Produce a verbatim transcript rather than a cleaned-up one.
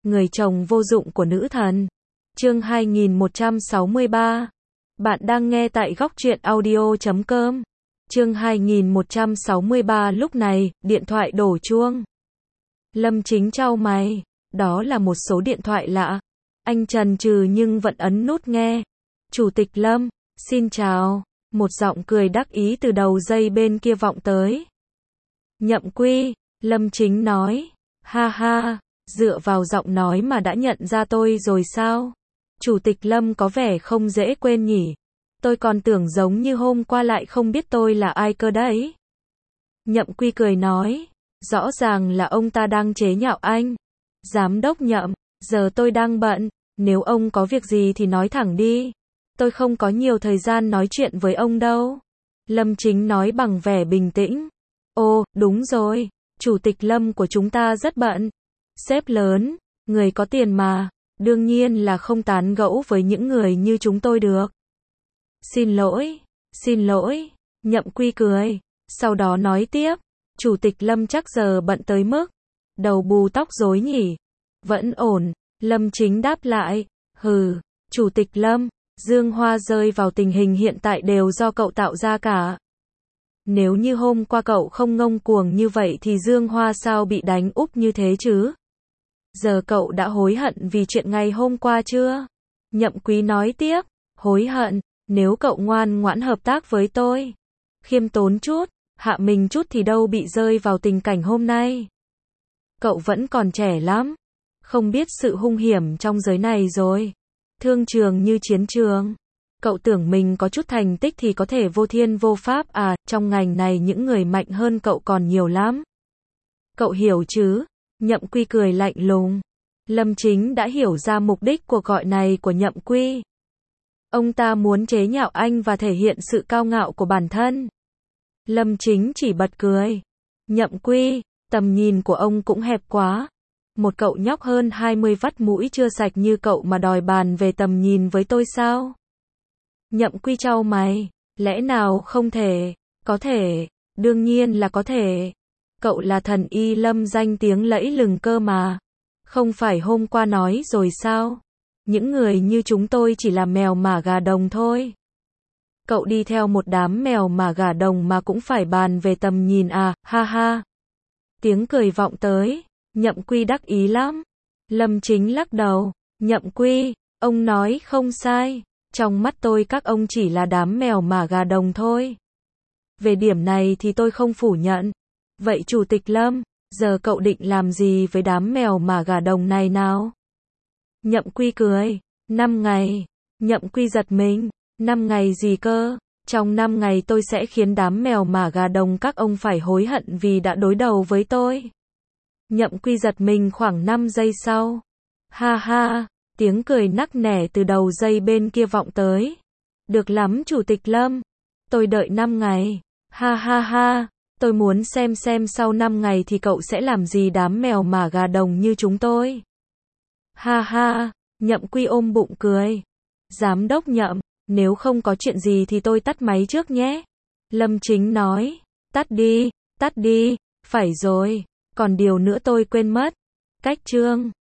người chồng vô dụng của nữ thần. Chương hai nghìn một trăm sáu mươi ba. Bạn đang nghe tại góc truyện audio chấm com. Chương hai nghìn một trăm sáu mươi ba. Lúc này, điện thoại đổ chuông. Lâm Chính chau mày, đó là một số điện thoại lạ. Anh chần chừ nhưng vẫn ấn nút nghe. Chủ tịch Lâm, xin chào. Một giọng cười đắc ý từ đầu dây bên kia vọng tới. Nhậm Quy, Lâm Chính nói. Ha ha, dựa vào giọng nói mà đã nhận ra tôi rồi sao? Chủ tịch Lâm có vẻ không dễ quên nhỉ. Tôi còn tưởng giống như hôm qua lại không biết tôi là ai cơ đấy. Nhậm Quy cười nói. Rõ ràng là ông ta đang chế nhạo anh. Giám đốc Nhậm, giờ tôi đang bận. Nếu ông có việc gì thì nói thẳng đi. Tôi không có nhiều thời gian nói chuyện với ông đâu. Lâm Chính nói bằng vẻ bình tĩnh. Ồ, đúng rồi. Chủ tịch Lâm của chúng ta rất bận. Sếp lớn, người có tiền mà. Đương nhiên là không tán gẫu với những người như chúng tôi được. Xin lỗi, xin lỗi. Nhậm Quy cười. Sau đó nói tiếp. Chủ tịch Lâm chắc giờ bận tới mức đầu bù tóc rối nhỉ. Vẫn ổn. Lâm Chính đáp lại. Hừ, Chủ tịch Lâm, Dương Hoa rơi vào tình hình hiện tại đều do cậu tạo ra cả. Nếu như hôm qua cậu không ngông cuồng như vậy thì Dương Hoa sao bị đánh úp như thế chứ? Giờ cậu đã hối hận vì chuyện ngày hôm qua chưa? Nhậm Quý nói tiếp. Hối hận, nếu cậu ngoan ngoãn hợp tác với tôi, khiêm tốn chút, hạ mình chút thì đâu bị rơi vào tình cảnh hôm nay. Cậu vẫn còn trẻ lắm, không biết sự hung hiểm trong giới này rồi. Thương trường như chiến trường. Cậu tưởng mình có chút thành tích thì có thể vô thiên vô pháp à, trong ngành này những người mạnh hơn cậu còn nhiều lắm. Cậu hiểu chứ? Nhậm Quy cười lạnh lùng. Lâm Chính đã hiểu ra mục đích cuộc gọi này của Nhậm Quy. Ông ta muốn chế nhạo anh và thể hiện sự cao ngạo của bản thân. Lâm Chính chỉ bật cười. Nhậm Quy, tầm nhìn của ông cũng hẹp quá. Một cậu nhóc hơn hai mươi vắt mũi chưa sạch như cậu mà đòi bàn về tầm nhìn với tôi sao? Nhậm Quy chau mày. Lẽ nào không thể? Có thể. Đương nhiên là có thể. Cậu là thần y Lâm danh tiếng lẫy lừng cơ mà. Không phải hôm qua nói rồi sao? Những người như chúng tôi chỉ là mèo mả gà đồng thôi. Cậu đi theo một đám mèo mả gà đồng mà cũng phải bàn về tầm nhìn à, ha ha. Tiếng cười vọng tới. Nhậm Quy đắc ý lắm. Lâm Chính lắc đầu. Nhậm Quy, ông nói không sai. Trong mắt tôi các ông chỉ là đám mèo mả gà đồng thôi. Về điểm này thì tôi không phủ nhận. Vậy Chủ tịch Lâm, giờ cậu định làm gì với đám mèo mả gà đồng này nào? Nhậm Quy cười. Năm ngày. Nhậm Quy giật mình. Năm ngày gì cơ? Trong năm ngày tôi sẽ khiến đám mèo mả gà đồng các ông phải hối hận vì đã đối đầu với tôi. Nhậm Quy giật mình khoảng năm giây sau. Ha ha, tiếng cười nắc nẻ từ đầu dây bên kia vọng tới. Được lắm Chủ tịch Lâm. Tôi đợi năm ngày. Ha ha ha, tôi muốn xem xem sau năm ngày thì cậu sẽ làm gì đám mèo mả gà đồng như chúng tôi. Ha ha, Nhậm Quy ôm bụng cười. Giám đốc Nhậm, nếu không có chuyện gì thì tôi tắt máy trước nhé. Lâm Chính nói. Tắt đi, tắt đi, phải rồi. Còn điều nữa tôi quên mất. Cách chương.